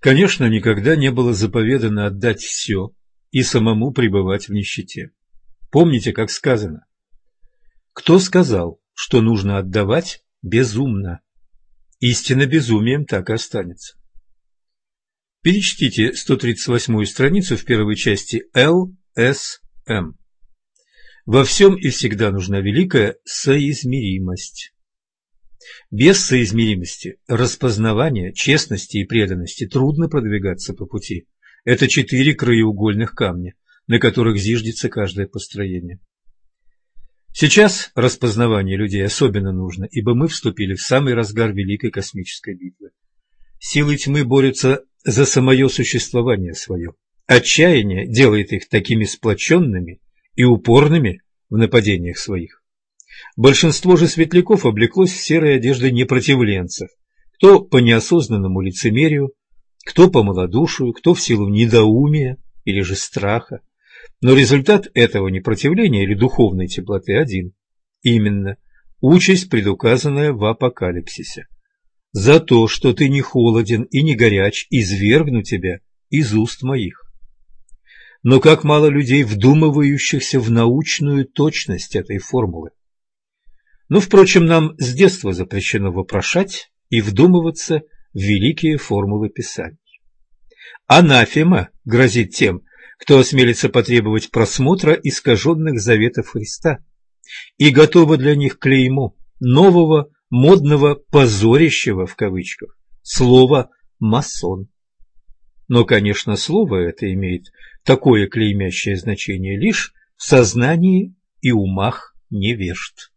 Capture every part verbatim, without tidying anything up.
Конечно, никогда не было заповедано отдать все и самому пребывать в нищете. Помните, как сказано: «Кто сказал, что нужно отдавать безумно? Истинно безумием так и останется». Перечтите сто тридцать восьмую страницу в первой части Л С М. Во всем и всегда нужна великая соизмеримость. Без соизмеримости, распознавания, честности и преданности трудно продвигаться по пути. Это четыре краеугольных камня, на которых зиждется каждое построение. Сейчас распознавание людей особенно нужно, ибо мы вступили в самый разгар великой космической битвы. Силы тьмы борются за самое существование свое. Отчаяние делает их такими сплоченными и упорными в нападениях своих. Большинство же светляков облеклось в серые одежды непротивленцев, кто по неосознанному лицемерию, кто по малодушию, кто в силу недоумия или же страха. Но результат этого непротивления или духовной теплоты один. Именно участь, предуказанная в апокалипсисе. За то, что ты не холоден и не горяч, извергну тебя из уст моих. Но как мало людей, вдумывающихся в научную точность этой формулы. Но, впрочем, нам с детства запрещено вопрошать и вдумываться в великие формулы Писаний. Анафема грозит тем, кто осмелится потребовать просмотра искаженных заветов Христа и готово для них клеймо нового, модного, позорящего в кавычках слова «масон». Но, конечно, слово это имеет такое клеймящее значение лишь в сознании и умах невежд.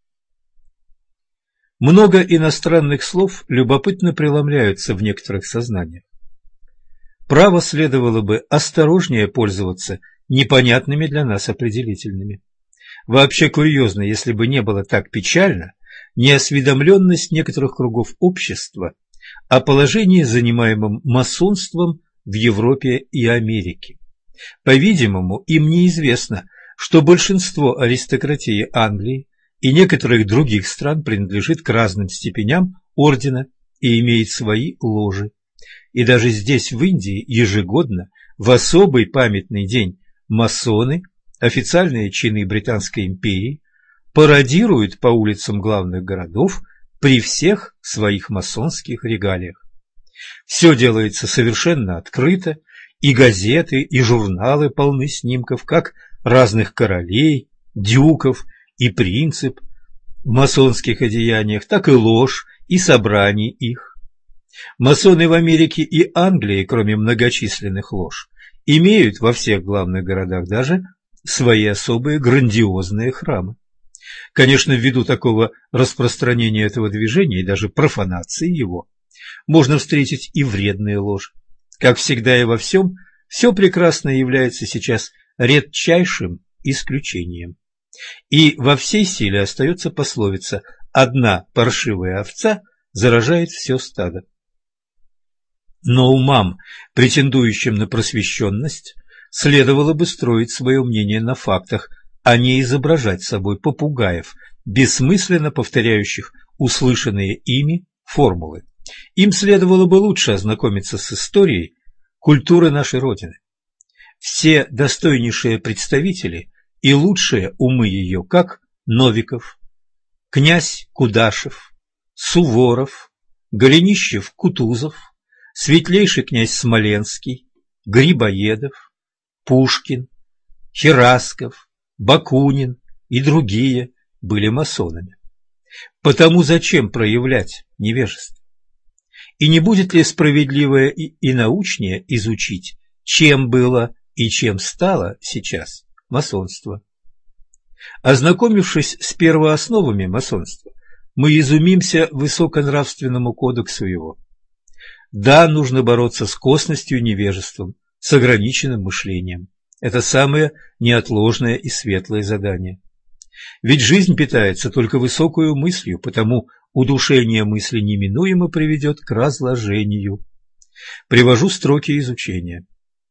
Много иностранных слов любопытно преломляются в некоторых сознаниях. Право следовало бы осторожнее пользоваться непонятными для нас определительными. Вообще курьезно, если бы не было так печально, неосведомленность некоторых кругов общества о положении, занимаемом масонством в Европе и Америке. По-видимому, им неизвестно, что большинство аристократии Англии и некоторых других стран принадлежит к разным степеням ордена и имеет свои ложи. И даже здесь, в Индии, ежегодно, в особый памятный день, масоны, официальные чины Британской империи, пародируют по улицам главных городов при всех своих масонских регалиях. Все делается совершенно открыто, и газеты, и журналы полны снимков как разных королей, дюков и принцев в масонских одеяниях, так и лож и собраний их. Масоны в Америке и Англии, кроме многочисленных лож, имеют во всех главных городах даже свои особые грандиозные храмы. Конечно, ввиду такого распространения этого движения и даже профанации его, можно встретить и вредные ложи. Как всегда и во всем, все прекрасное является сейчас редчайшим исключением. И во всей силе остается пословица «одна паршивая овца заражает все стадо». Но умам, претендующим на просвещенность, следовало бы строить свое мнение на фактах, а не изображать собой попугаев, бессмысленно повторяющих услышанные ими формулы. Им следовало бы лучше ознакомиться с историей культуры нашей Родины. Все достойнейшие представители и лучшие умы ее, как Новиков, князь Кудашев, Суворов, Голенищев-Кутузов, светлейший князь Смоленский, Грибоедов, Пушкин, Херасков, Бакунин и другие были масонами. Потому зачем проявлять невежество? И не будет ли справедливое и, и научнее изучить, чем было и чем стало сейчас масонство? Ознакомившись с первоосновами масонства, мы изумимся высоконравственному кодексу его. Да, нужно бороться с косностью и невежеством, с ограниченным мышлением. Это самое неотложное и светлое задание. Ведь жизнь питается только высокою мыслью, потому удушение мысли неминуемо приведет к разложению. Привожу строки изучения.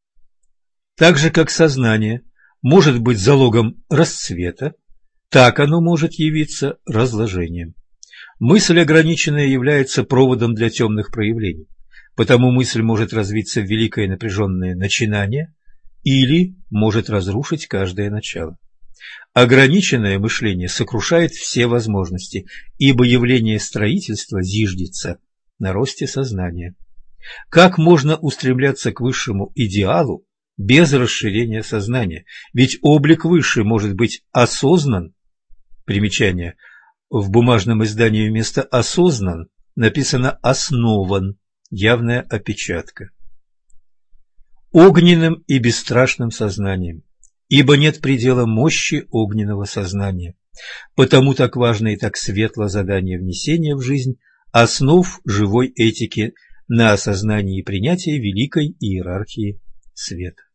Так же, как сознание может быть залогом расцвета, так оно может явиться разложением. Мысль ограниченная является проводом для темных проявлений. Потому мысль может развиться в великое напряженное начинание или может разрушить каждое начало. Ограниченное мышление сокрушает все возможности, ибо явление строительства зиждется на росте сознания. Как можно устремляться к высшему идеалу без расширения сознания? Ведь облик высший может быть осознан. Примечание. В бумажном издании вместо «осознан» написано «основан», явная опечатка. Огненным и бесстрашным сознанием, ибо нет предела мощи огненного сознания. Потому так важно и так светло задание внесения в жизнь основ живой этики на осознании и принятии великой иерархии света.